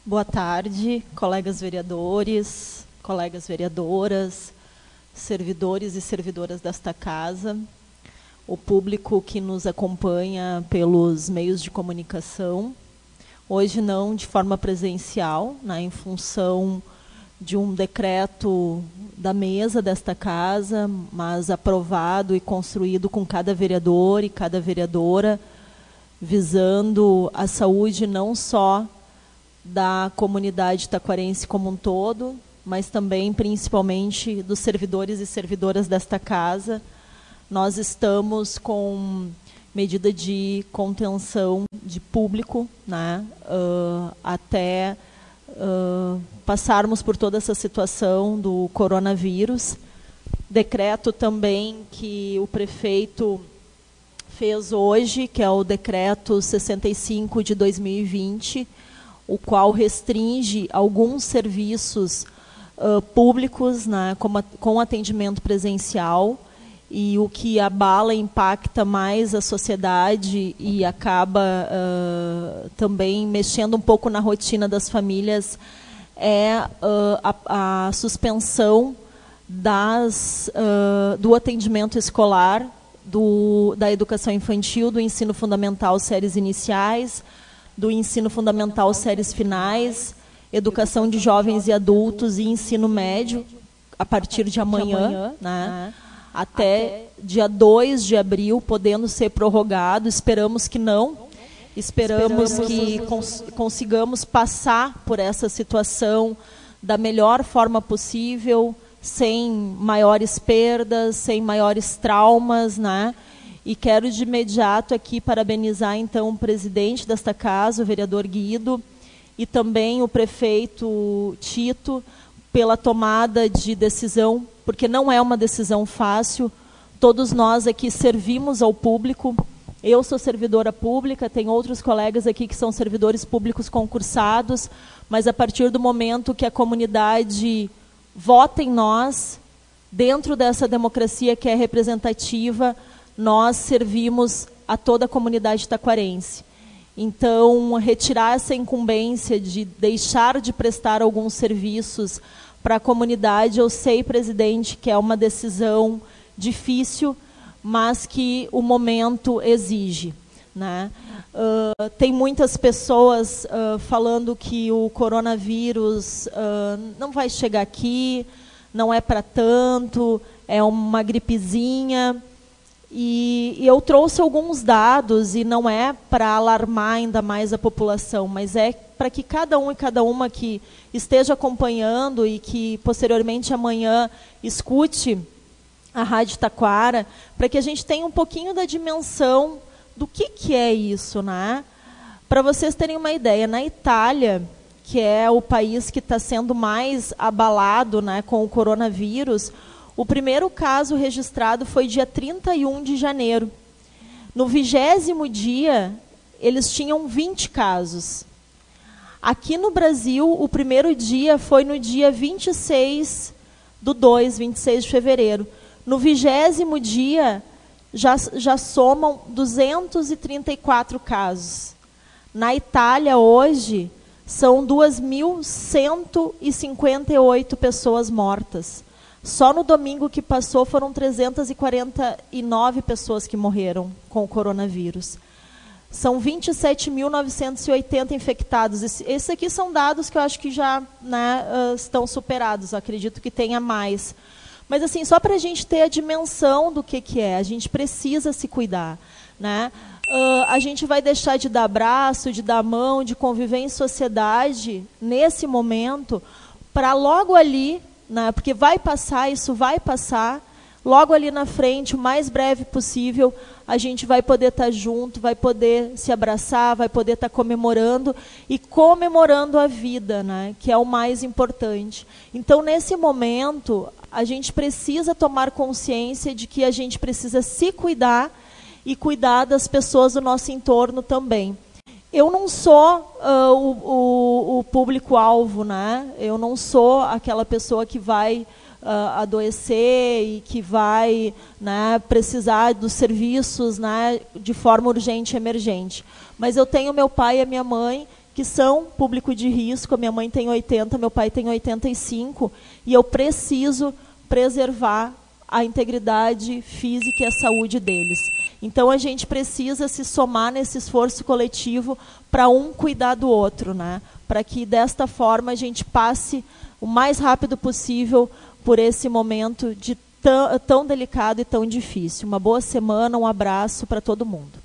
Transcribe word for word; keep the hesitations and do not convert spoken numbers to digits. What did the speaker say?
Boa tarde, colegas vereadores, colegas vereadoras, servidores e servidoras desta casa, o público que nos acompanha pelos meios de comunicação, hoje não de forma presencial, né, em função de um decreto da mesa desta casa, mas aprovado e construído com cada vereador e cada vereadora, visando a saúde não só da comunidade taquarense como um todo, mas também, principalmente, dos servidores e servidoras desta casa. Nós estamos com medida de contenção de público, né, uh, até uh, passarmos por toda essa situação do coronavírus. Decreto também que o prefeito fez hoje, que é o decreto sessenta e cinco de dois mil e vinte, o qual restringe alguns serviços uh, públicos, né, com, com atendimento presencial, e o que abala e impacta mais a sociedade e acaba uh, também mexendo um pouco na rotina das famílias é uh, a, a suspensão das, uh, do atendimento escolar, do, da educação infantil, do ensino fundamental, séries iniciais, do ensino fundamental, séries finais, educação de jovens e adultos e ensino médio, a partir de amanhã, de amanhã né, né, até, até dia dois de abril, podendo ser prorrogado. Esperamos que não, esperamos, esperamos que cons consigamos passar por essa situação da melhor forma possível, sem maiores perdas, sem maiores traumas, né? E quero de imediato aqui parabenizar, então, o presidente desta casa, o vereador Guido, e também o prefeito Tito, pela tomada de decisão, porque não é uma decisão fácil. Todos nós aqui servimos ao público. Eu sou servidora pública, tem outros colegas aqui que são servidores públicos concursados, mas a partir do momento que a comunidade vota em nós, dentro dessa democracia que é representativa, nós servimos a toda a comunidade taquarense. Então, retirar essa incumbência de deixar de prestar alguns serviços para a comunidade, eu sei, presidente, que é uma decisão difícil, mas que o momento exige, né? Uh, tem muitas pessoas uh, falando que o coronavírus uh, não vai chegar aqui, não é para tanto, é uma gripezinha. E, e eu trouxe alguns dados, e não é para alarmar ainda mais a população, mas é para que cada um e cada uma que esteja acompanhando e que posteriormente amanhã escute a Rádio Taquara, para que a gente tenha um pouquinho da dimensão do que, que é isso, né? Para vocês terem uma ideia, na Itália, que é o país que está sendo mais abalado, né, com o coronavírus, o primeiro caso registrado foi dia trinta e um de janeiro. No vigésimo dia, eles tinham vinte casos. Aqui no Brasil, o primeiro dia foi no dia vinte e seis do dois, vinte e seis de fevereiro. No vigésimo dia, já, já somam duzentos e trinta e quatro casos. Na Itália, hoje, são duas mil cento e cinquenta e oito pessoas mortas. Só no domingo que passou foram trezentas e quarenta e nove pessoas que morreram com o coronavírus. São vinte e sete mil novecentos e oitenta infectados. Esses aqui são dados que eu acho que já, né, estão superados. Eu acredito que tenha mais. Mas, assim, só para a gente ter a dimensão do que, que é, a gente precisa se cuidar, né? Uh, a gente vai deixar de dar abraço, de dar mão, de conviver em sociedade, nesse momento, para logo ali, né, porque vai passar, isso vai passar, logo ali na frente, o mais breve possível, a gente vai poder estar junto, vai poder se abraçar, vai poder estar comemorando, e comemorando a vida, né, que é o mais importante. Então, nesse momento, a gente precisa tomar consciência de que a gente precisa se cuidar e cuidar das pessoas do nosso entorno também. Eu não sou uh, o, o, o público-alvo, né? Eu não sou aquela pessoa que vai uh, adoecer e que vai, né, precisar dos serviços, né, de forma urgente e emergente. Mas eu tenho meu pai e a minha mãe, que são público de risco. A minha mãe tem oitenta, meu pai tem oitenta e cinco, e eu preciso preservar a integridade física e a saúde deles. Então, a gente precisa se somar nesse esforço coletivo para um cuidar do outro, né? Para que, desta forma, a gente passe o mais rápido possível por esse momento de tão, tão delicado e tão difícil. Uma boa semana, um abraço para todo mundo.